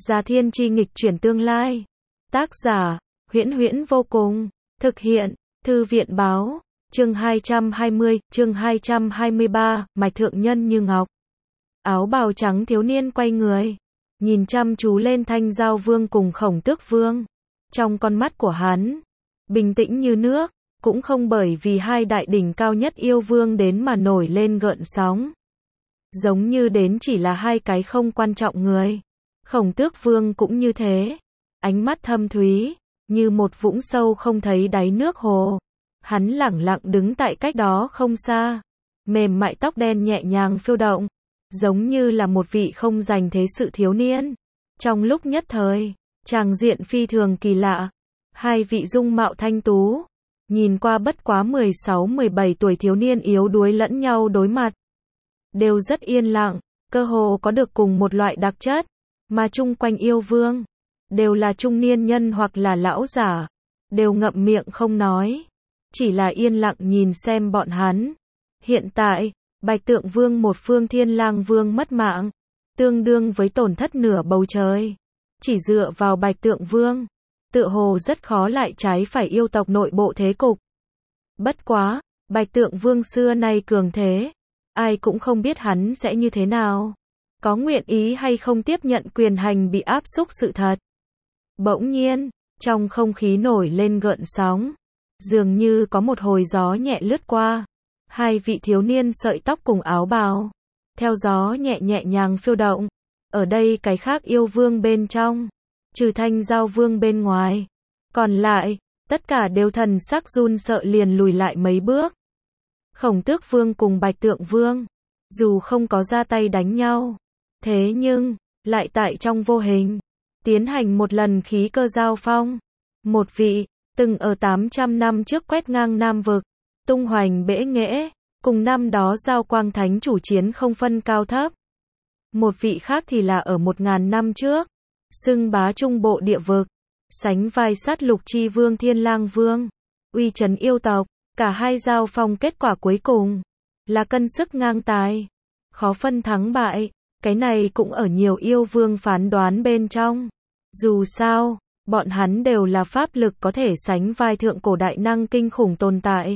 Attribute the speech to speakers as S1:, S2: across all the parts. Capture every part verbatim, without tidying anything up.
S1: Gia Thiên Chi nghịch chuyển tương lai. Tác giả, Huyễn Huyễn vô cùng. Thực hiện, Thư viện báo. Chương hai trăm hai mươi, chương hai trăm hai mươi ba, mạch thượng nhân như ngọc. Áo bào trắng thiếu niên quay người, nhìn chăm chú lên Thanh Giao Vương cùng Khổng Tước Vương. Trong con mắt của hắn, bình tĩnh như nước, cũng không bởi vì hai đại đỉnh cao nhất yêu vương đến mà nổi lên gợn sóng. Giống như đến chỉ là hai cái không quan trọng người. Khổng Tước Vương cũng như thế, ánh mắt thâm thúy, như một vũng sâu không thấy đáy nước hồ. Hắn lẳng lặng đứng tại cách đó không xa, mềm mại tóc đen nhẹ nhàng phiêu động, giống như là một vị không dành thế sự thiếu niên. Trong lúc nhất thời, tràng diện phi thường kỳ lạ, hai vị dung mạo thanh tú, nhìn qua bất quá mười sáu mười bảy tuổi thiếu niên yếu đuối lẫn nhau đối mặt. Đều rất yên lặng, cơ hồ có được cùng một loại đặc chất, mà chung quanh yêu vương, đều là trung niên nhân hoặc là lão giả, đều ngậm miệng không nói, chỉ là yên lặng nhìn xem bọn hắn. Hiện tại, Bạch Tượng Vương một phương Thiên Lang Vương mất mạng, tương đương với tổn thất nửa bầu trời. Chỉ dựa vào Bạch Tượng Vương, tựa hồ rất khó lại trái phải yêu tộc nội bộ thế cục. Bất quá, Bạch Tượng Vương xưa nay cường thế, ai cũng không biết hắn sẽ như thế nào, có nguyện ý hay không tiếp nhận quyền hành bị áp xúc sự thật. Bỗng nhiên, trong không khí nổi lên gợn sóng, dường như có một hồi gió nhẹ lướt qua. Hai vị thiếu niên sợi tóc cùng áo bào, theo gió nhẹ nhẹ nhàng phiêu động. Ở đây cái khác yêu vương bên trong, trừ Thanh Giao Vương bên ngoài, còn lại, tất cả đều thần sắc run sợ liền lùi lại mấy bước. Khổng Tước Vương cùng Bạch Tượng Vương, dù không có ra tay đánh nhau, thế nhưng, lại tại trong vô hình, tiến hành một lần khí cơ giao phong. Một vị, từng ở tám trăm năm trước quét ngang Nam Vực, tung hoành bể nghệ, cùng năm đó Giao Quang Thánh chủ chiến không phân cao thấp. Một vị khác thì là ở một ngàn năm trước, xưng bá trung bộ địa vực, sánh vai sát lục chi vương Thiên Lang Vương, uy chấn yêu tộc. Cả hai giao phong kết quả cuối cùng là cân sức ngang tài, khó phân thắng bại. Cái này cũng ở nhiều yêu vương phán đoán bên trong. Dù sao, bọn hắn đều là pháp lực có thể sánh vai thượng cổ đại năng kinh khủng tồn tại.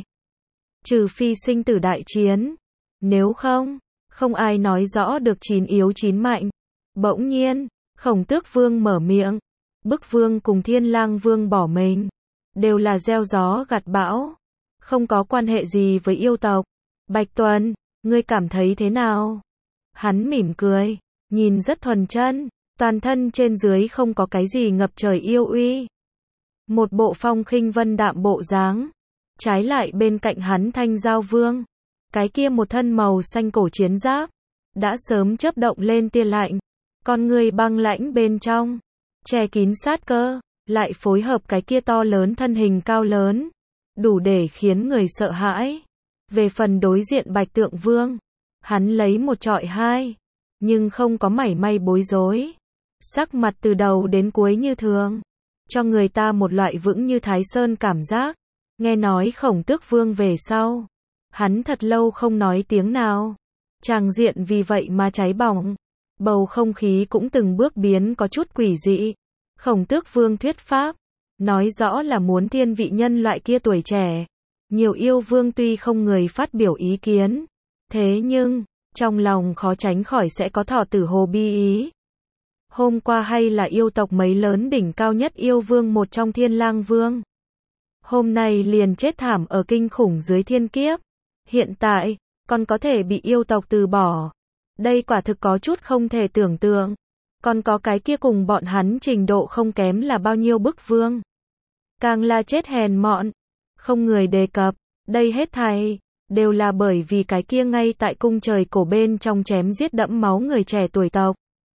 S1: Trừ phi sinh tử đại chiến, nếu không, không ai nói rõ được chín yếu chín mạnh. Bỗng nhiên, Khổng Tước Vương mở miệng, Bức Vương cùng Thiên Lang Vương bỏ mình, đều là gieo gió gặt bão, không có quan hệ gì với yêu tộc. Bạch Tuần, ngươi cảm thấy thế nào? Hắn mỉm cười, nhìn rất thuần chân, toàn thân trên dưới không có cái gì ngập trời yêu uy. Một bộ phong khinh vân đạm bộ dáng. Trái lại bên cạnh hắn Thanh Giao Vương, cái kia một thân màu xanh cổ chiến giáp, đã sớm chớp động lên tia lạnh, con người băng lãnh bên trong, che kín sát cơ, lại phối hợp cái kia to lớn thân hình cao lớn, đủ để khiến người sợ hãi. Về phần đối diện Bạch Tượng Vương, hắn lấy một trọi hai, nhưng không có mảy may bối rối, sắc mặt từ đầu đến cuối như thường, cho người ta một loại vững như Thái Sơn cảm giác. Nghe nói Khổng Tước Vương về sau, hắn thật lâu không nói tiếng nào, tràng diện vì vậy mà cháy bỏng, bầu không khí cũng từng bước biến có chút quỷ dị. Khổng Tước Vương thuyết pháp, nói rõ là muốn thiên vị nhân loại kia tuổi trẻ. Nhiều yêu vương tuy không người phát biểu ý kiến, thế nhưng, trong lòng khó tránh khỏi sẽ có thọ tử hồ bi ý. Hôm qua hay là yêu tộc mấy lớn đỉnh cao nhất yêu vương một trong Thiên Lang Vương, hôm nay liền chết thảm ở kinh khủng dưới thiên kiếp. Hiện tại, còn có thể bị yêu tộc từ bỏ. Đây quả thực có chút không thể tưởng tượng. Còn có cái kia cùng bọn hắn trình độ không kém là bao nhiêu Bức Vương, càng là chết hèn mọn, không người đề cập. Đây hết thảy đều là bởi vì cái kia ngay tại cung trời cổ bên trong chém giết đẫm máu người trẻ tuổi tộc.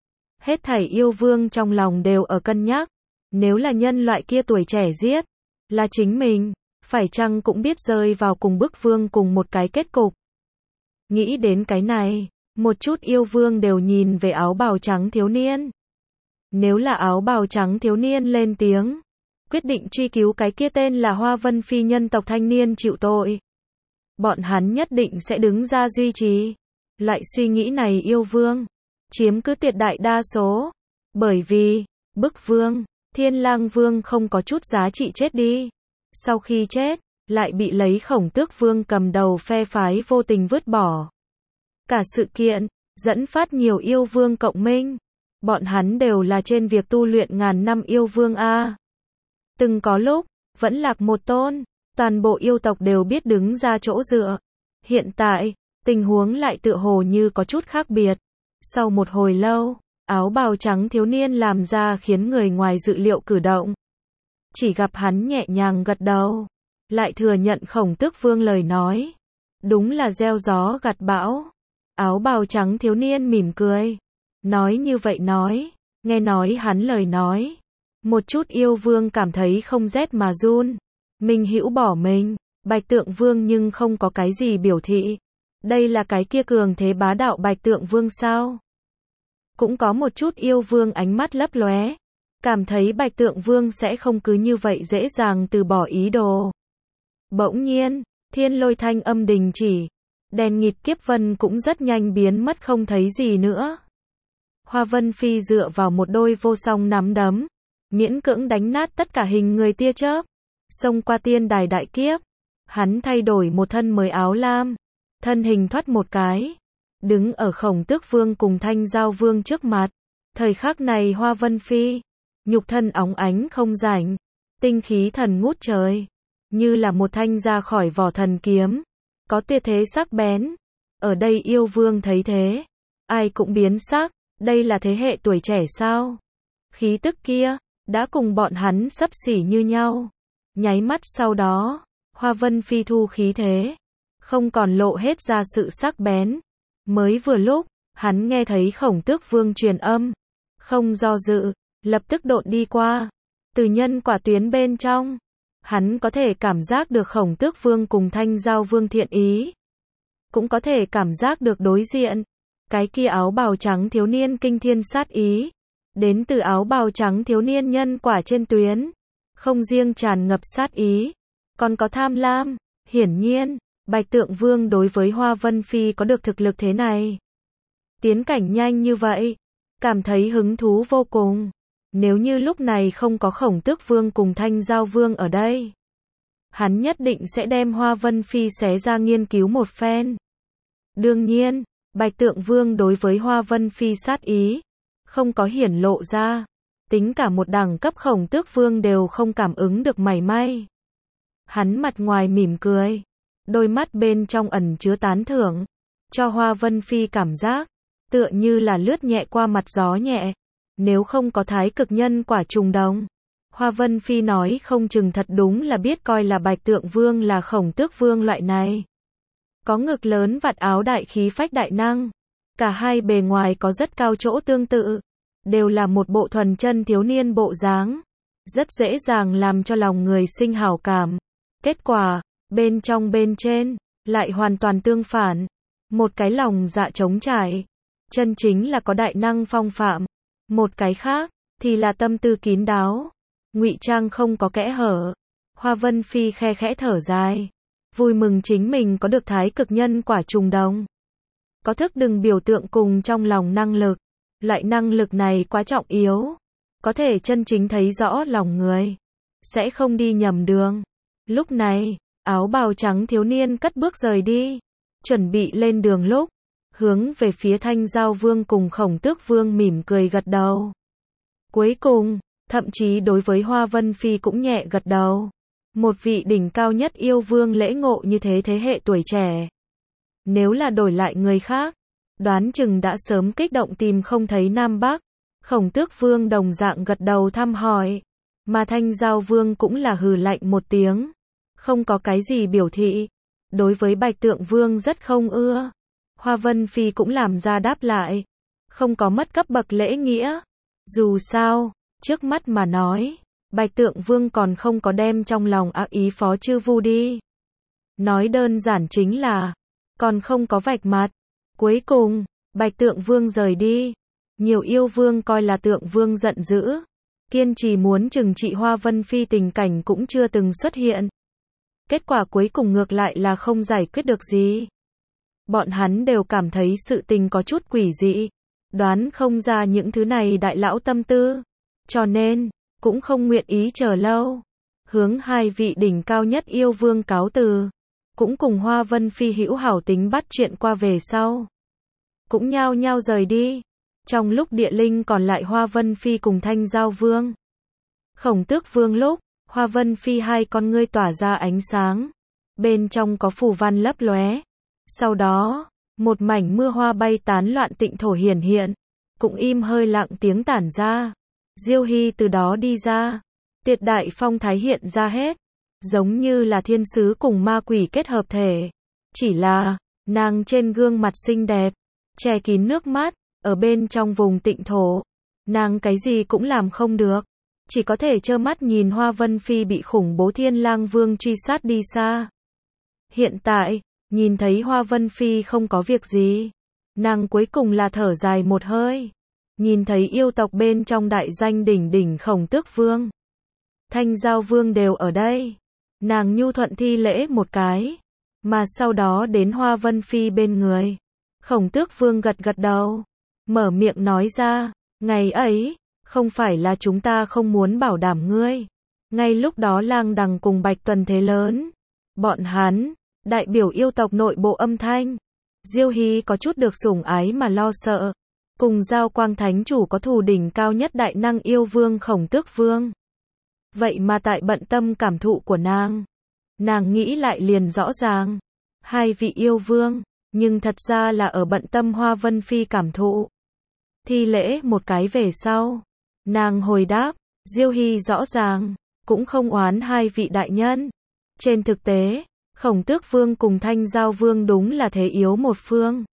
S1: Hết thảy yêu vương trong lòng đều ở cân nhắc, nếu là nhân loại kia tuổi trẻ giết là chính mình, phải chăng cũng biết rơi vào cùng Bức Vương cùng một cái kết cục. Nghĩ đến cái này, một chút yêu vương đều nhìn về áo bào trắng thiếu niên. Nếu là áo bào trắng thiếu niên lên tiếng, quyết định truy cứu cái kia tên là Hoa Vân Phi nhân tộc thanh niên chịu tội, bọn hắn nhất định sẽ đứng ra duy trì. Loại suy nghĩ này yêu vương chiếm cứ tuyệt đại đa số. Bởi vì, bức vương, Thiên Lang Vương không có chút giá trị chết đi. Sau khi chết, lại bị lấy Khổng Tước Vương cầm đầu phe phái vô tình vứt bỏ. Cả sự kiện, dẫn phát nhiều yêu vương cộng minh. Bọn hắn đều là trên việc tu luyện ngàn năm yêu vương a. Từng có lúc, vẫn lạc một tôn, toàn bộ yêu tộc đều biết đứng ra chỗ dựa. Hiện tại, tình huống lại tựa hồ như có chút khác biệt. Sau một hồi lâu, áo bào trắng thiếu niên làm ra khiến người ngoài dự liệu cử động. Chỉ gặp hắn nhẹ nhàng gật đầu, lại thừa nhận Khổng Tước Vương lời nói. Đúng là gieo gió gặt bão. Áo bào trắng thiếu niên mỉm cười. Nói như vậy nói, nghe nói hắn lời nói. Một chút yêu vương cảm thấy không rét mà run. Minh Hữu bỏ mình, Bạch Tượng Vương nhưng không có cái gì biểu thị. Đây là cái kia cường thế bá đạo Bạch Tượng Vương sao? Cũng có một chút yêu vương ánh mắt lấp lóe, cảm thấy Bạch Tượng Vương sẽ không cứ như vậy dễ dàng từ bỏ ý đồ. Bỗng nhiên, thiên lôi thanh âm đình chỉ, đèn nghịt kiếp vân cũng rất nhanh biến mất không thấy gì nữa. Hoa Vân Phi dựa vào một đôi vô song nắm đấm, miễn cưỡng đánh nát tất cả hình người tia chớp, xông qua tiên đài đại kiếp. Hắn thay đổi một thân mới áo lam, thân hình thoát một cái, đứng ở Khổng Tước Vương cùng Thanh Giao Vương trước mặt. Thời khắc này Hoa Vân Phi, nhục thân óng ánh không rảnh, tinh khí thần ngút trời, như là một thanh ra khỏi vỏ thần kiếm, có tuyệt thế sắc bén. Ở đây yêu vương thấy thế, ai cũng biến sắc, đây là thế hệ tuổi trẻ sao? Khí tức kia, đã cùng bọn hắn xấp xỉ như nhau. Nháy mắt sau đó, Hoa Vân Phi thu khí thế, không còn lộ hết ra sự sắc bén. Mới vừa lúc, hắn nghe thấy Khổng Tước Vương truyền âm, không do dự, lập tức độn đi qua. Từ nhân quả tuyến bên trong, hắn có thể cảm giác được Khổng Tước Vương cùng Thanh Giao Vương thiện ý, cũng có thể cảm giác được đối diện, cái kia áo bào trắng thiếu niên kinh thiên sát ý, đến từ áo bào trắng thiếu niên nhân quả trên tuyến, không riêng tràn ngập sát ý, còn có tham lam. Hiển nhiên, Bạch Tượng Vương đối với Hoa Vân Phi có được thực lực thế này, tiến cảnh nhanh như vậy, cảm thấy hứng thú vô cùng. Nếu như lúc này không có Khổng Tước Vương cùng Thanh Giao Vương ở đây, hắn nhất định sẽ đem Hoa Vân Phi xé ra nghiên cứu một phen. Đương nhiên, Bạch Tượng Vương đối với Hoa Vân Phi sát ý, không có hiển lộ ra, tính cả một đẳng cấp Khổng Tước Vương đều không cảm ứng được mảy may. Hắn mặt ngoài mỉm cười, đôi mắt bên trong ẩn chứa tán thưởng, cho Hoa Vân Phi cảm giác, tựa như là lướt nhẹ qua mặt gió nhẹ. Nếu không có thái cực nhân quả trùng đồng, Hoa Vân Phi nói không chừng thật đúng là biết coi là Bạch Tượng Vương là Khổng Tước Vương loại này. Có ngực lớn vạt áo đại khí phách đại năng, cả hai bề ngoài có rất cao chỗ tương tự, đều là một bộ thuần chân thiếu niên bộ dáng, rất dễ dàng làm cho lòng người sinh hảo cảm. Kết quả, bên trong bên trên, lại hoàn toàn tương phản, một cái lòng dạ trống trải, chân chính là có đại năng phong phạm. Một cái khác, thì là tâm tư kín đáo, ngụy trang không có kẽ hở. Hoa Vân Phi khe khẽ thở dài, vui mừng chính mình có được thái cực nhân quả trùng đồng. Có thức đừng biểu tượng cùng trong lòng năng lực, loại năng lực này quá trọng yếu, có thể chân chính thấy rõ lòng người, sẽ không đi nhầm đường. Lúc này, áo bào trắng thiếu niên cất bước rời đi, chuẩn bị lên đường lúc, hướng về phía Thanh Giao Vương cùng Khổng Tước Vương mỉm cười gật đầu. Cuối cùng, thậm chí đối với Hoa Vân Phi cũng nhẹ gật đầu. Một vị đỉnh cao nhất yêu vương lễ ngộ như thế thế hệ tuổi trẻ. Nếu là đổi lại người khác, đoán chừng đã sớm kích động tìm không thấy Nam Bắc. Khổng Tước Vương đồng dạng gật đầu thăm hỏi, mà Thanh Giao Vương cũng là hừ lạnh một tiếng, không có cái gì biểu thị. Đối với Bạch Tượng Vương rất không ưa. Hoa Vân Phi cũng làm ra đáp lại, không có mất cấp bậc lễ nghĩa. Dù sao, trước mắt mà nói, Bạch Tượng Vương còn không có đem trong lòng ác ý phó chư vu đi. Nói đơn giản chính là, còn không có vạch mặt. Cuối cùng, Bạch Tượng Vương rời đi. Nhiều yêu vương coi là Tượng Vương giận dữ, kiên trì muốn trừng trị Hoa Vân Phi tình cảnh cũng chưa từng xuất hiện. Kết quả cuối cùng ngược lại là không giải quyết được gì. Bọn hắn đều cảm thấy sự tình có chút quỷ dị. đoán không ra những thứ này đại lão tâm tư, cho nên, cũng không nguyện ý chờ lâu. Hướng hai vị đỉnh cao nhất yêu vương cáo từ, cũng cùng Hoa Vân Phi hữu hảo tính bắt chuyện qua về sau. Cũng nhao nhao rời đi. Trong lúc địa linh còn lại Hoa Vân Phi cùng Thanh Giao Vương. Khổng Tước Vương lúc, Hoa Vân Phi hai con ngươi tỏa ra ánh sáng. Bên trong có phù văn lấp lóe. Sau đó, một mảnh mưa hoa bay tán loạn tịnh thổ hiển hiện. Cũng im hơi lặng tiếng tản ra. Diêu Hy từ đó đi ra. Tuyệt đại phong thái hiện ra hết. Giống như là thiên sứ cùng ma quỷ kết hợp thể. Chỉ là, nàng trên gương mặt xinh đẹp, che kín nước mắt, ở bên trong vùng tịnh thổ. Nàng cái gì cũng làm không được. Chỉ có thể trơ mắt nhìn Hoa Vân Phi bị khủng bố Thiên Lang Vương truy sát đi xa. Hiện tại, nhìn thấy Hoa Vân Phi không có việc gì. Nàng cuối cùng là thở dài một hơi. Nhìn thấy yêu tộc bên trong đại danh đỉnh đỉnh Khổng Tước Vương, Thanh Giao Vương đều ở đây. Nàng nhu thuận thi lễ một cái. Mà sau đó đến Hoa Vân Phi bên người. Khổng Tước Vương gật gật đầu. Mở miệng nói ra, ngày ấy, không phải là chúng ta không muốn bảo đảm ngươi. Ngay lúc đó Lang Đằng cùng Bạch Tuần thế lớn. Bọn hắn, đại biểu yêu tộc nội bộ âm thanh. Diêu Hy có chút được sủng ái mà lo sợ. Cùng Giao Quang Thánh Chủ có thù đỉnh cao nhất đại năng yêu vương Khổng Tước Vương. Vậy mà tại bận tâm cảm thụ của nàng. Nàng nghĩ lại liền rõ ràng. Hai vị yêu vương, nhưng thật ra là ở bận tâm Hoa Vân Phi cảm thụ. Thi lễ một cái về sau. Nàng hồi đáp, Diêu Hy rõ ràng, cũng không oán hai vị đại nhân. Trên thực tế, Khổng Tước Vương cùng Thanh Giao Vương đúng là thế yếu một phương.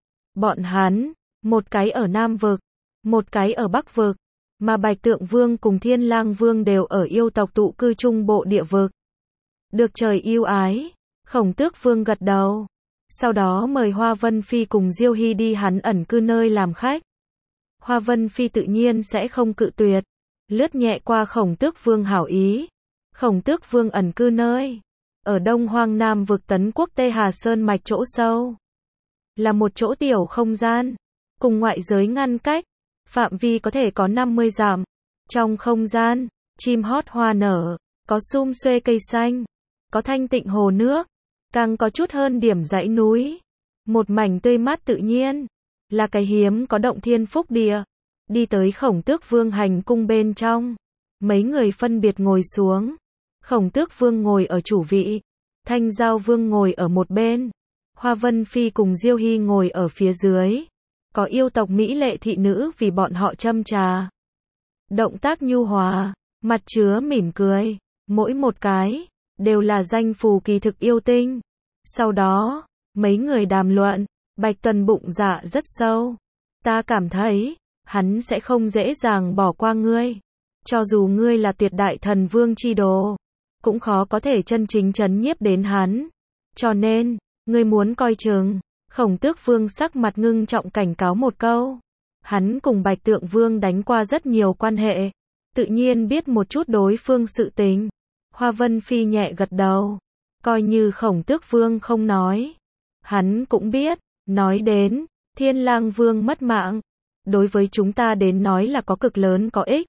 S1: Bọn hắn, một cái ở Nam Vực, một cái ở Bắc Vực, mà Bạch Tượng Vương cùng Thiên Lang Vương đều ở yêu tộc tụ cư trung bộ địa vực. Được trời yêu ái, Khổng Tước Vương gật đầu. Sau đó mời Hoa Vân Phi cùng Diêu Hy đi hắn ẩn cư nơi làm khách. Hoa Vân Phi tự nhiên sẽ không cự tuyệt. Lướt nhẹ qua Khổng Tước Vương hảo ý. Khổng Tước Vương ẩn cư nơi ở Đông Hoang Nam Vực Tấn Quốc Tê Hà Sơn mạch chỗ sâu. Là một chỗ tiểu không gian. Cùng ngoại giới ngăn cách. Phạm vi có thể có năm mươi dặm. Trong không gian, chim hót hoa nở. Có sum xuê cây xanh. Có thanh tịnh hồ nước. Càng có chút hơn điểm dãy núi. Một mảnh tươi mát tự nhiên. Là cái hiếm có động thiên phúc địa. Đi tới Khổng Tước Vương hành cung bên trong. Mấy người phân biệt ngồi xuống. Khổng Tước Vương ngồi ở chủ vị. Thanh Giao Vương ngồi ở một bên. Hoa Vân Phi cùng Diêu Hy ngồi ở phía dưới. Có yêu tộc mỹ lệ thị nữ vì bọn họ châm trà. Động tác nhu hòa, mặt chứa mỉm cười. Mỗi một cái, đều là danh phù kỳ thực yêu tinh. Sau đó, mấy người đàm luận. Bạch Tuần bụng dạ rất sâu. Ta cảm thấy, hắn sẽ không dễ dàng bỏ qua ngươi. Cho dù ngươi là tuyệt đại thần vương chi đồ, cũng khó có thể chân chính trấn nhiếp đến hắn. Cho nên, ngươi muốn coi chừng. Khổng Tước Vương sắc mặt ngưng trọng cảnh cáo một câu. Hắn cùng Bạch Tượng Vương đánh qua rất nhiều quan hệ. Tự nhiên biết một chút đối phương sự tình. Hoa Vân Phi nhẹ gật đầu. Coi như Khổng Tước Vương không nói. Hắn cũng biết. Nói đến, Thiên Lang Vương mất mạng. Đối với chúng ta đến nói là có cực lớn có ích.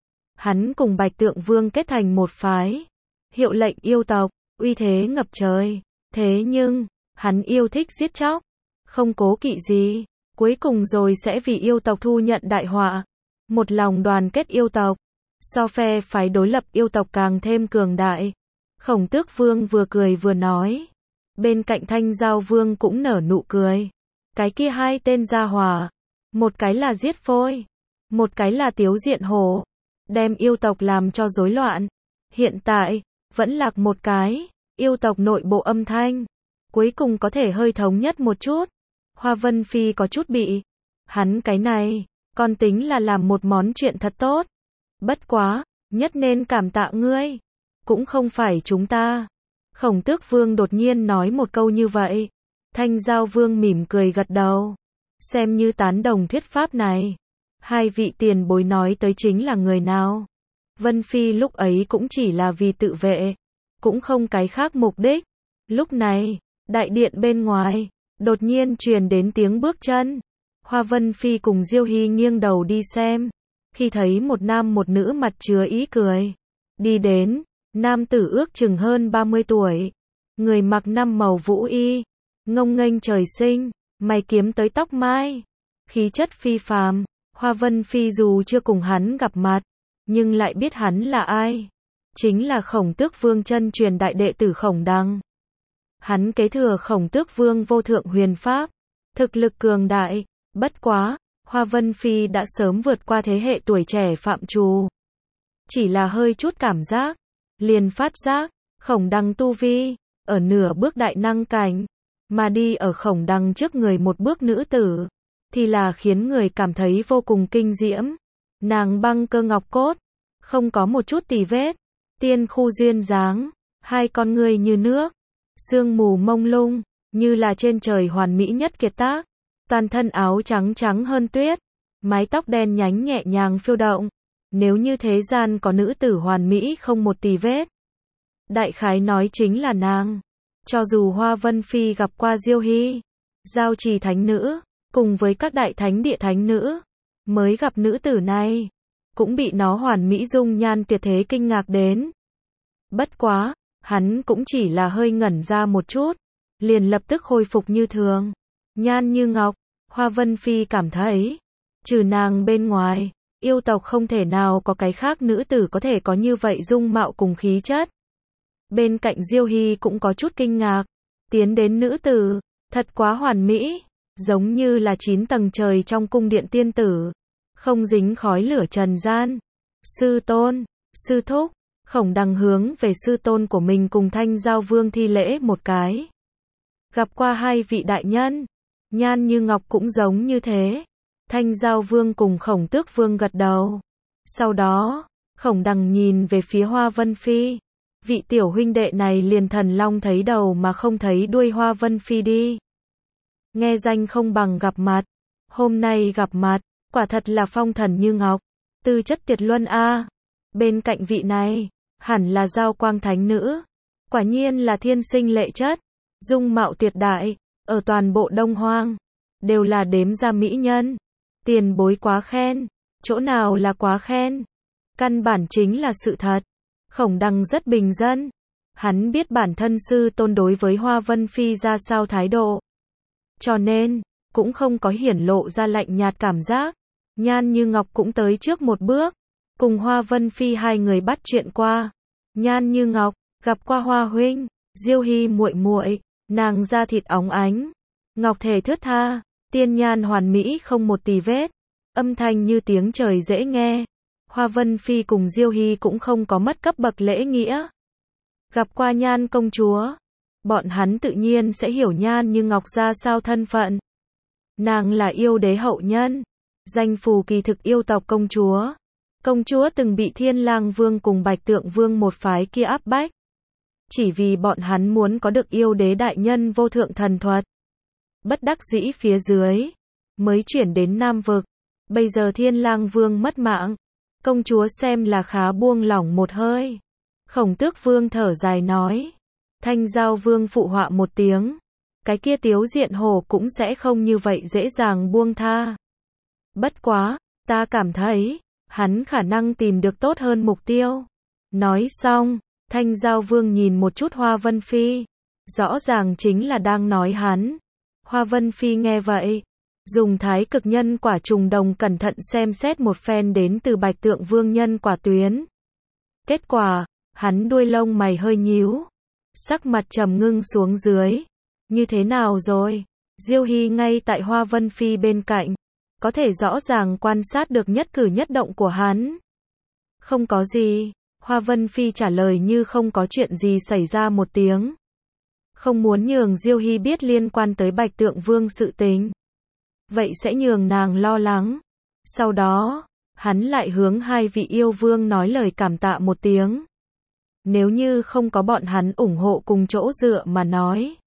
S1: Hắn cùng Bạch Tượng Vương kết thành một phái. Hiệu lệnh yêu tộc, uy thế ngập trời. Thế nhưng, hắn yêu thích giết chóc. Không cố kỵ gì. Cuối cùng rồi sẽ vì yêu tộc thu nhận đại họa. Một lòng đoàn kết yêu tộc. So phe phái đối lập yêu tộc càng thêm cường đại. Khổng Tước Vương vừa cười vừa nói. Bên cạnh Thanh Giao Vương cũng nở nụ cười. Cái kia hai tên gia hỏa. Một cái là giết phôi. Một cái là tiếu diện hổ. Đem yêu tộc làm cho rối loạn. Hiện tại, vẫn lạc một cái. Yêu tộc nội bộ âm thanh. Cuối cùng có thể hơi thống nhất một chút. Hoa Vân Phi có chút bị. Hắn cái này, còn tính là làm một món chuyện thật tốt. Bất quá, nhất nên cảm tạ ngươi. Cũng không phải chúng ta. Khổng Tước Vương đột nhiên nói một câu như vậy. Thanh Giao Vương mỉm cười gật đầu. Xem như tán đồng thuyết pháp này. Hai vị tiền bối nói tới chính là người nào? Vân Phi lúc ấy cũng chỉ là vì tự vệ. Cũng không cái khác mục đích. Lúc này, đại điện bên ngoài, đột nhiên truyền đến tiếng bước chân. Hoa Vân Phi cùng Diêu Hy nghiêng đầu đi xem. Khi thấy một nam một nữ mặt chứa ý cười. Đi đến, nam tử ước chừng hơn ba mươi tuổi. Người mặc năm màu vũ y. Ngông nghênh trời sinh, mày kiếm tới tóc mai. Khí chất phi phàm. Hoa Vân Phi dù chưa cùng hắn gặp mặt, nhưng lại biết hắn là ai. Chính là Khổng Tước Vương chân truyền đại đệ tử Khổng Đăng. Hắn kế thừa Khổng Tước Vương vô thượng huyền pháp, thực lực cường đại, bất quá, Hoa Vân Phi đã sớm vượt qua thế hệ tuổi trẻ phạm trù. Chỉ là hơi chút cảm giác, liền phát giác, Khổng Đăng tu vi, ở nửa bước đại năng cảnh, mà đi ở Khổng Đăng trước người một bước nữ tử, thì là khiến người cảm thấy vô cùng kinh diễm. Nàng băng cơ ngọc cốt, không có một chút tì vết, tiên khu duyên dáng, hai con người như nước, sương mù mông lung, như là trên trời hoàn mỹ nhất kiệt tác. Toàn thân áo trắng trắng hơn tuyết, mái tóc đen nhánh nhẹ nhàng phiêu động. Nếu như thế gian có nữ tử hoàn mỹ không một tì vết, đại khái nói chính là nàng. Cho dù Hoa Vân Phi gặp qua Diêu Hy, Giao Trì thánh nữ, cùng với các đại thánh địa thánh nữ, mới gặp nữ tử này, cũng bị nó hoàn mỹ dung nhan tuyệt thế kinh ngạc đến. Bất quá, hắn cũng chỉ là hơi ngẩn ra một chút, liền lập tức khôi phục như thường. Nhan như ngọc, Hoa Vân Phi cảm thấy, trừ nàng bên ngoài, yêu tộc không thể nào có cái khác nữ tử có thể có như vậy dung mạo cùng khí chất. Bên cạnh Diêu Hy cũng có chút kinh ngạc, tiến đến nữ tử, thật quá hoàn mỹ, giống như là chín tầng trời trong cung điện tiên tử, không dính khói lửa trần gian. Sư tôn, sư thúc, Khổng Đăng hướng về sư tôn của mình cùng Thanh Giao Vương thi lễ một cái. Gặp qua hai vị đại nhân, Nhan như ngọc cũng giống như thế. Thanh Giao Vương cùng Khổng Tước Vương gật đầu. Sau đó, Khổng Đăng nhìn về phía Hoa Vân Phi. Vị tiểu huynh đệ này liền thần long thấy đầu mà không thấy đuôi Hoa Vân Phi đi. Nghe danh không bằng gặp mặt. Hôm nay gặp mặt, quả thật là phong thần như ngọc, tư chất tuyệt luân a. Bên cạnh vị này, hẳn là Giao Quang thánh nữ. Quả nhiên là thiên sinh lệ chất, dung mạo tuyệt đại, ở toàn bộ Đông Hoang, đều là đếm ra mỹ nhân. Tiền bối quá khen, chỗ nào là quá khen, căn bản chính là sự thật. Khổng Đăng rất bình dân, hắn biết bản thân sư tôn đối với Hoa Vân Phi ra sao thái độ, cho nên, cũng không có hiển lộ ra lạnh nhạt cảm giác. Nhan như ngọc cũng tới trước một bước, cùng Hoa Vân Phi hai người bắt chuyện qua. Nhan như ngọc, gặp qua Hoa huynh, Diêu Hy muội muội, nàng da thịt óng ánh, ngọc thể thướt tha, tiên nhan hoàn mỹ không một tì vết, âm thanh như tiếng trời dễ nghe. Hoa Vân Phi cùng Diêu Hy cũng không có mất cấp bậc lễ nghĩa. Gặp qua Nhan công chúa, bọn hắn tự nhiên sẽ hiểu Nhan như ngọc ra sao thân phận. Nàng là yêu đế hậu nhân, danh phù kỳ thực yêu tộc công chúa. Công chúa từng bị Thiên Lang Vương cùng Bạch Tượng Vương một phái kia áp bách, chỉ vì bọn hắn muốn có được yêu đế đại nhân vô thượng thần thuật. Bất đắc dĩ phía dưới, mới chuyển đến Nam Vực. Bây giờ Thiên Lang Vương mất mạng, công chúa xem là khá buông lỏng một hơi. Khổng Tước Vương thở dài nói. Thanh Giao Vương phụ họa một tiếng. Cái kia Tiếu Diện Hổ cũng sẽ không như vậy dễ dàng buông tha. Bất quá, ta cảm thấy, hắn khả năng tìm được tốt hơn mục tiêu. Nói xong, Thanh Giao Vương nhìn một chút Hoa Vân Phi. Rõ ràng chính là đang nói hắn. Hoa Vân Phi nghe vậy, dùng thái cực nhân quả trùng đồng cẩn thận xem xét một phen đến từ Bạch Tượng Vương nhân quả tuyến. Kết quả, hắn đuôi lông mày hơi nhíu, sắc mặt trầm ngưng xuống dưới. Như thế nào rồi? Diêu Hy ngay tại Hoa Vân Phi bên cạnh, có thể rõ ràng quan sát được nhất cử nhất động của hắn. Không có gì, Hoa Vân Phi trả lời như không có chuyện gì xảy ra một tiếng. Không muốn nhường Diêu Hy biết liên quan tới Bạch Tượng Vương sự tình. Vậy sẽ nhường nàng lo lắng. Sau đó, hắn lại hướng hai vị yêu vương nói lời cảm tạ một tiếng. Nếu như không có bọn hắn ủng hộ cùng chỗ dựa mà nói,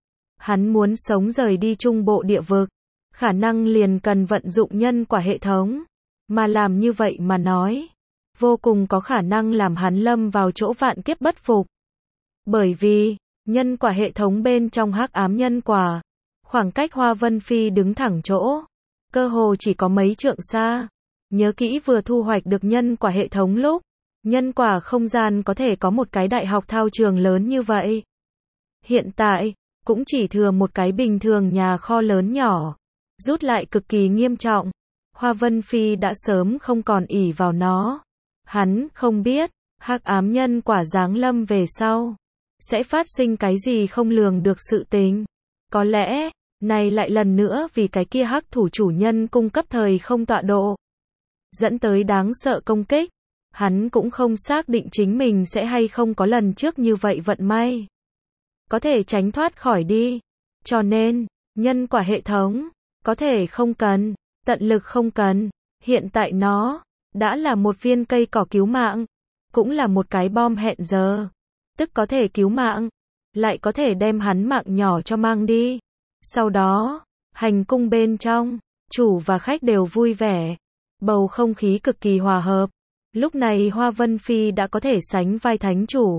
S1: hắn muốn sống rời đi trung bộ địa vực, khả năng liền cần vận dụng nhân quả hệ thống. Mà làm như vậy mà nói, vô cùng có khả năng làm hắn lâm vào chỗ vạn kiếp bất phục. Bởi vì, nhân quả hệ thống bên trong hắc ám nhân quả, khoảng cách Hoa Vân Phi đứng thẳng chỗ, cơ hồ chỉ có mấy trượng xa. Nhớ kỹ vừa thu hoạch được nhân quả hệ thống lúc, nhân quả không gian có thể có một cái đại học thao trường lớn như vậy. Hiện tại, cũng chỉ thừa một cái bình thường nhà kho lớn nhỏ, rút lại cực kỳ nghiêm trọng. Hoa Vân Phi đã sớm không còn ỷ vào nó. Hắn không biết, hắc ám nhân quả giáng lâm về sau, sẽ phát sinh cái gì không lường được sự tình. Có lẽ, này lại lần nữa vì cái kia hắc thủ chủ nhân cung cấp thời không tọa độ, dẫn tới đáng sợ công kích. Hắn cũng không xác định chính mình sẽ hay không có lần trước như vậy vận may, có thể tránh thoát khỏi đi. Cho nên, nhân quả hệ thống, có thể không cần, tận lực không cần. Hiện tại nó, đã là một viên cây cỏ cứu mạng, cũng là một cái bom hẹn giờ. Tức có thể cứu mạng, lại có thể đem hắn mạng nhỏ cho mang đi. Sau đó, hành cung bên trong, chủ và khách đều vui vẻ. Bầu không khí cực kỳ hòa hợp. Lúc này Hoa Vân Phi đã có thể sánh vai thánh chủ,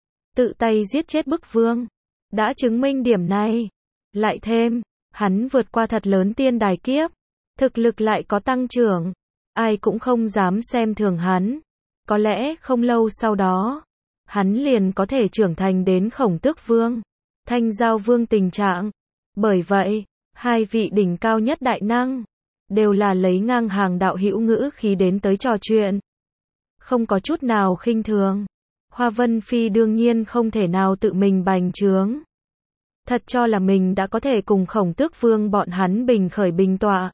S1: tự tay giết chết bức vương, đã chứng minh điểm này. Lại thêm, hắn vượt qua thật lớn tiên đài kiếp, thực lực lại có tăng trưởng, ai cũng không dám xem thường hắn. Có lẽ không lâu sau đó, hắn liền có thể trưởng thành đến Khổng Tước Vương, Thanh Giao Vương tình trạng. Bởi vậy, hai vị đỉnh cao nhất đại năng, đều là lấy ngang hàng đạo hữu ngữ khí đến tới trò chuyện, không có chút nào khinh thường. Hoa Vân Phi đương nhiên không thể nào tự mình bành trướng, thật cho là mình đã có thể cùng Khổng Tước Vương bọn hắn bình khởi bình tọa.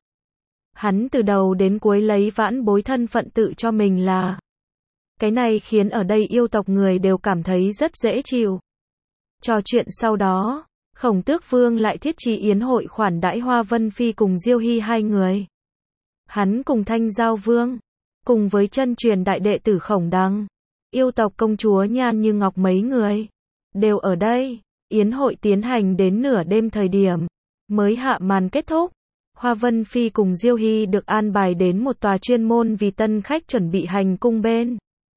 S1: Hắn từ đầu đến cuối lấy vãn bối thân phận tự cho mình là. Cái này khiến ở đây yêu tộc người đều cảm thấy rất dễ chịu. Trò chuyện sau đó, Khổng Tước Vương lại thiết trí yến hội khoản đãi Hoa Vân Phi cùng Diêu Hy hai người. Hắn cùng Thanh Giao Vương, cùng với chân truyền đại đệ tử Khổng Đăng, yêu tộc công chúa Nhan Như Ngọc mấy người, đều ở đây. Yến hội tiến hành đến nửa đêm thời điểm, mới hạ màn kết thúc. Hoa Vân Phi cùng Diêu Hy được an bài đến một tòa chuyên môn vì tân khách chuẩn bị hành cung bên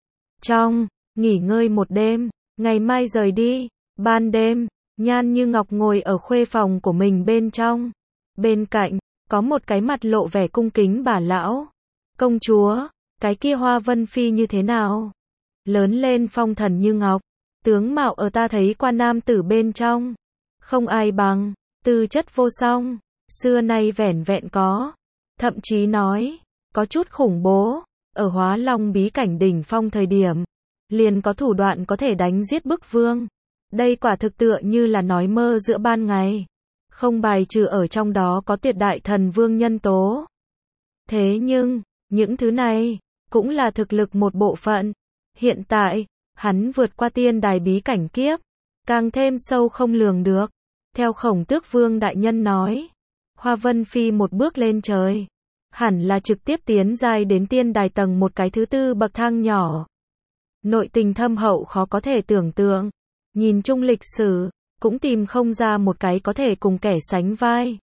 S1: trong, nghỉ ngơi một đêm, ngày mai rời đi. Ban đêm, Nhan Như Ngọc ngồi ở khuê phòng của mình bên trong. Bên cạnh, có một cái mặt lộ vẻ cung kính bà lão. Công chúa, cái kia Hoa Vân Phi như thế nào? Lớn lên phong thần như ngọc, tướng mạo ở ta thấy qua nam tử bên trong, không ai bằng, tư chất vô song, xưa nay vẻn vẹn có, thậm chí nói, có chút khủng bố. Ở Hóa Long bí cảnh đỉnh phong thời điểm, liền có thủ đoạn có thể đánh giết bức vương. Đây quả thực tựa như là nói mơ giữa ban ngày, không bài trừ ở trong đó có tuyệt đại thần vương nhân tố. Thế nhưng, những thứ này, cũng là thực lực một bộ phận. Hiện tại, hắn vượt qua tiên đài bí cảnh kiếp, càng thêm sâu không lường được. Theo Khổng Tước Vương đại nhân nói, Hoa Vân Phi một bước lên trời, hẳn là trực tiếp tiến giai đến tiên đài tầng một cái thứ tư bậc thang nhỏ. Nội tình thâm hậu khó có thể tưởng tượng, nhìn chung lịch sử, cũng tìm không ra một cái có thể cùng kẻ sánh vai.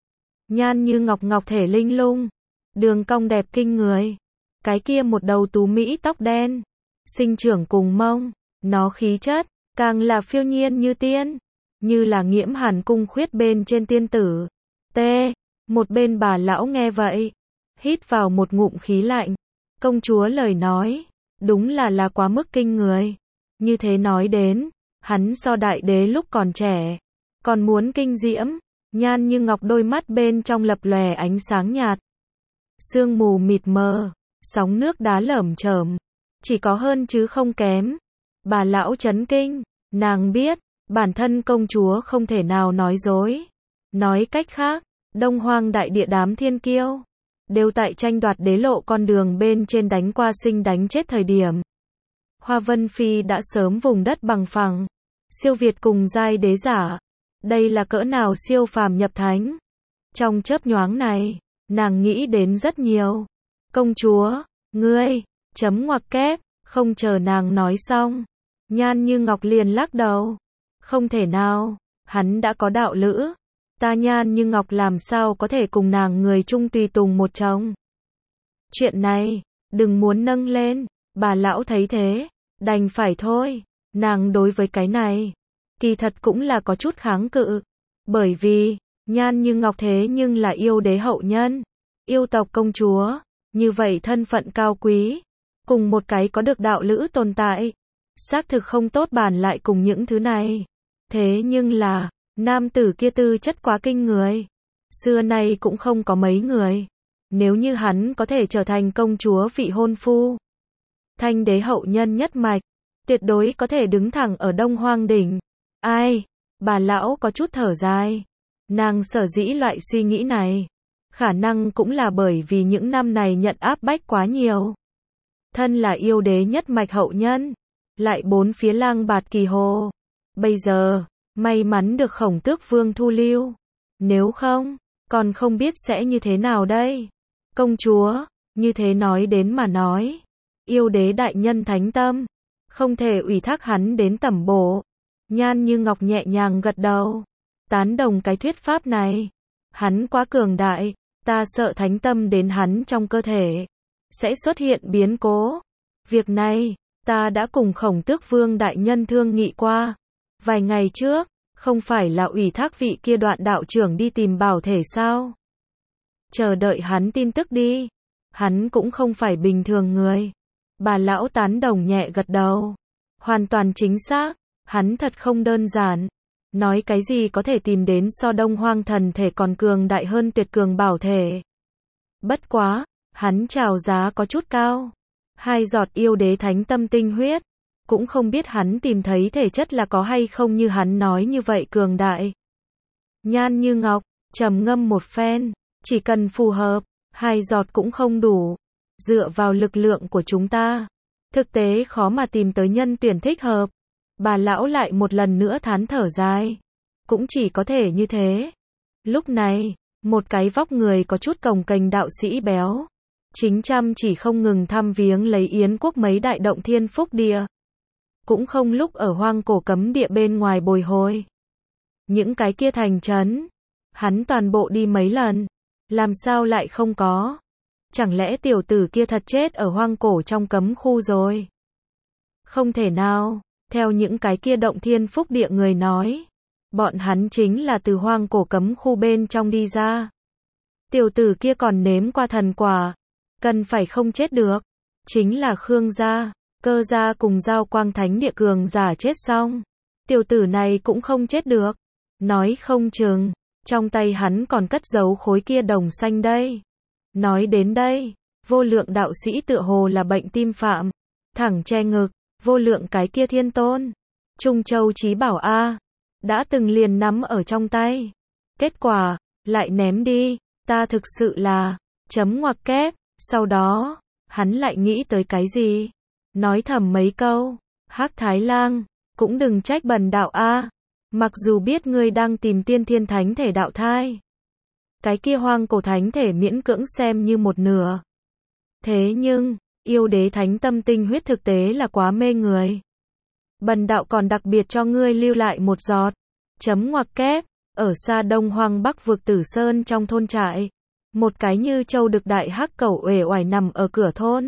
S1: Nhan Như Ngọc ngọc thể linh lung, đường cong đẹp kinh người, cái kia một đầu tú mỹ tóc đen, sinh trưởng cùng mông, nó khí chất, càng là phiêu nhiên như tiên, như là nghiễm hàn cung khuyết bên trên tiên tử. T. Một bên bà lão nghe vậy, hít vào một ngụm khí lạnh. Công chúa lời nói, đúng là là quá mức kinh người. Như thế nói đến, hắn so đại đế lúc còn trẻ, còn muốn kinh diễm. Nhan Như Ngọc đôi mắt bên trong lập lòe ánh sáng nhạt, sương mù mịt mờ, sóng nước đá lởm chởm, chỉ có hơn chứ không kém. Bà lão chấn kinh, nàng biết, bản thân công chúa không thể nào nói dối. Nói cách khác, Đông Hoang đại địa đám thiên kiêu, đều tại tranh đoạt đế lộ con đường bên trên đánh qua sinh đánh chết thời điểm. Hoa Vân Phi đã sớm vùng đất bằng phẳng, siêu việt cùng giai đế giả. Đây là cỡ nào siêu phàm nhập thánh. Trong chớp nhoáng này, nàng nghĩ đến rất nhiều. Công chúa, ngươi, chấm ngoặc kép, không chờ nàng nói xong. Nhan Như Ngọc liền lắc đầu. Không thể nào, hắn đã có đạo lữ. Ta Nhan Như Ngọc làm sao có thể cùng nàng người chung tùy tùng một chồng. Chuyện này, đừng muốn nâng lên. Bà lão thấy thế, đành phải thôi. Nàng đối với cái này, kỳ thật cũng là có chút kháng cự. Bởi vì, Nhan Như Ngọc thế nhưng là yêu đế hậu nhân. yêu tộc công chúa, như vậy thân phận cao quý, cùng một cái có được đạo lữ tồn tại, xác thực không tốt bàn lại cùng những thứ này. Thế nhưng là, nam tử kia tư chất quá kinh người, xưa nay cũng không có mấy người. Nếu như hắn có thể trở thành công chúa vị hôn phu, thanh đế hậu nhân nhất mạch, tuyệt đối có thể đứng thẳng ở Đông Hoang đỉnh. Ai? Bà lão có chút thở dài. Nàng sở dĩ loại suy nghĩ này, khả năng cũng là bởi vì những năm này nhận áp bách quá nhiều. Thân là yêu đế nhất mạch hậu nhân, lại bốn phía lang bạt kỳ hồ. Bây giờ, may mắn được Khổng Tước Vương thu lưu. Nếu không, còn không biết sẽ như thế nào đây. Công chúa, như thế nói đến mà nói. Yêu đế đại nhân thánh tâm, không thể ủy thác hắn đến tẩm bổ. Nhan Như Ngọc nhẹ nhàng gật đầu, tán đồng cái thuyết pháp này. Hắn quá cường đại, ta sợ thánh tâm đến hắn trong cơ thể sẽ xuất hiện biến cố. Việc này, ta đã cùng Khổng Tước Vương đại nhân thương nghị qua. Vài ngày trước, không phải là ủy thác vị kia Đoạn đạo trưởng đi tìm bảo thể sao? Chờ đợi hắn tin tức đi. Hắn cũng không phải bình thường người. Bà lão tán đồng nhẹ gật đầu. Hoàn toàn chính xác, hắn thật không đơn giản. Nói cái gì có thể tìm đến so Đông Hoang thần thể còn cường đại hơn tuyệt cường bảo thể. Bất quá, hắn chào giá có chút cao. Hai giọt yêu đế thánh tâm tinh huyết, cũng không biết hắn tìm thấy thể chất là có hay không như hắn nói như vậy cường đại. Nhan Như Ngọc, trầm ngâm một phen, chỉ cần phù hợp, hai giọt cũng không đủ. Dựa vào lực lượng của chúng ta, thực tế khó mà tìm tới nhân tuyển thích hợp. Bà lão lại một lần nữa thán thở dài. Cũng chỉ có thể như thế. Lúc này, một cái vóc người có chút cồng kềnh đạo sĩ béo, chính chăm chỉ không ngừng thăm viếng lấy Yến quốc mấy đại động thiên phúc địa. Cũng không lúc ở hoang cổ cấm địa bên ngoài bồi hồi. Những cái kia thành trấn, hắn toàn bộ đi mấy lần, làm sao lại không có? Chẳng lẽ tiểu tử kia thật chết ở hoang cổ trong cấm khu rồi? Không thể nào, theo những cái kia động thiên phúc địa người nói, bọn hắn chính là từ hoang cổ cấm khu bên trong đi ra. Tiểu tử kia còn nếm qua thần quả, cần phải không chết được. Chính là Khương gia, Cơ gia cùng Giao Quang Thánh địa cường giả chết xong, tiểu tử này cũng không chết được. Nói không chừng, trong tay hắn còn cất giấu khối kia đồng xanh đây. Nói đến đây, Vô Lượng đạo sĩ tựa hồ là bệnh tim phạm, thẳng che ngực. Vô Lượng cái kia thiên tôn, Trung Châu Chí Bảo a, đã từng liền nắm ở trong tay. Kết quả, lại ném đi, ta thực sự là, chấm ngoặc kép. Sau đó, hắn lại nghĩ tới cái gì? Nói thầm mấy câu, Hắc Thái Lang, cũng đừng trách bần đạo a, mặc dù biết ngươi đang tìm tiên thiên thánh thể đạo thai. Cái kia hoang cổ thánh thể miễn cưỡng xem như một nửa. Thế nhưng, yêu đế thánh tâm tinh huyết thực tế là quá mê người. Bần đạo còn đặc biệt cho ngươi lưu lại một giọt. Chấm ngoặc kép, ở xa Đông Hoang Bắc vực Tử Sơn trong thôn trại. Một cái như châu đực đại hắc cẩu uể oải nằm ở cửa thôn.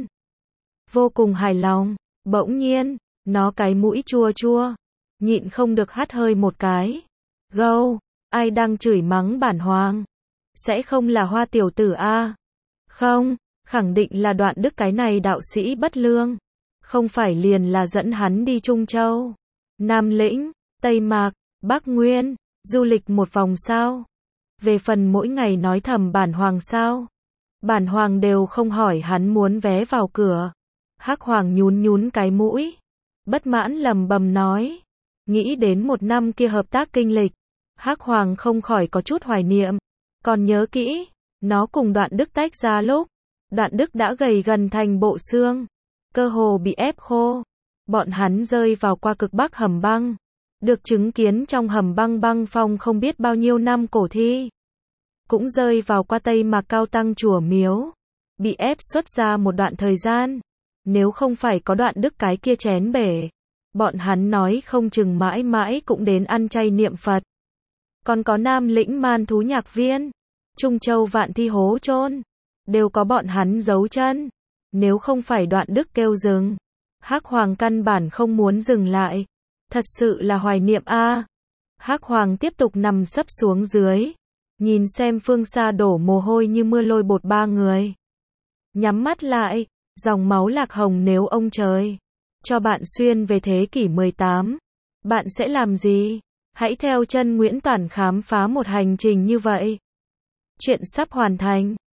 S1: Vô cùng hài lòng, bỗng nhiên, nó cái mũi chua chua, nhịn không được hắt hơi một cái. Gâu, ai đang chửi mắng bản hoàng? Sẽ không là Hoa tiểu tử a? Không, khẳng định là Đoạn Đức cái này đạo sĩ bất lương. Không phải liền là dẫn hắn đi Trung Châu, Nam Lĩnh, Tây Mạc, Bắc Nguyên, du lịch một vòng sao? Về phần mỗi ngày nói thầm bản hoàng sao? Bản hoàng đều không hỏi hắn muốn vé vào cửa. Hắc Hoàng nhún nhún cái mũi, bất mãn lầm bầm nói. Nghĩ đến một năm kia hợp tác kinh lịch, Hắc Hoàng không khỏi có chút hoài niệm. Còn nhớ kỹ, nó cùng Đoạn Đức tách ra lúc, Đoạn Đức đã gầy gần thành bộ xương, cơ hồ bị ép khô. Bọn hắn rơi vào qua cực bắc hầm băng, được chứng kiến trong hầm băng băng phong không biết bao nhiêu năm cổ thi. Cũng rơi vào qua Tây Mạc Cao Tăng chùa miếu, bị ép xuất ra một đoạn thời gian. Nếu không phải có Đoạn Đức cái kia chén bể, bọn hắn nói không chừng mãi mãi cũng đến ăn chay niệm Phật. Còn có Nam Lĩnh Man Thú Nhạc Viên, Trung Châu Vạn Thi Hố Chôn, đều có bọn hắn giấu chân. Nếu không phải Đoạn Đức kêu dừng, Hắc Hoàng căn bản không muốn dừng lại. Thật sự là hoài niệm a. Hắc Hoàng tiếp tục nằm sấp xuống dưới, Nhìn xem phương xa đổ mồ hôi như mưa lôi bột ba người. Nhắm mắt lại, dòng máu lạc hồng nếu ông trời cho bạn xuyên về thế kỷ mười tám, bạn sẽ làm gì? Hãy theo chân Nguyễn Toản khám phá một hành trình như vậy. Chuyện sắp hoàn thành.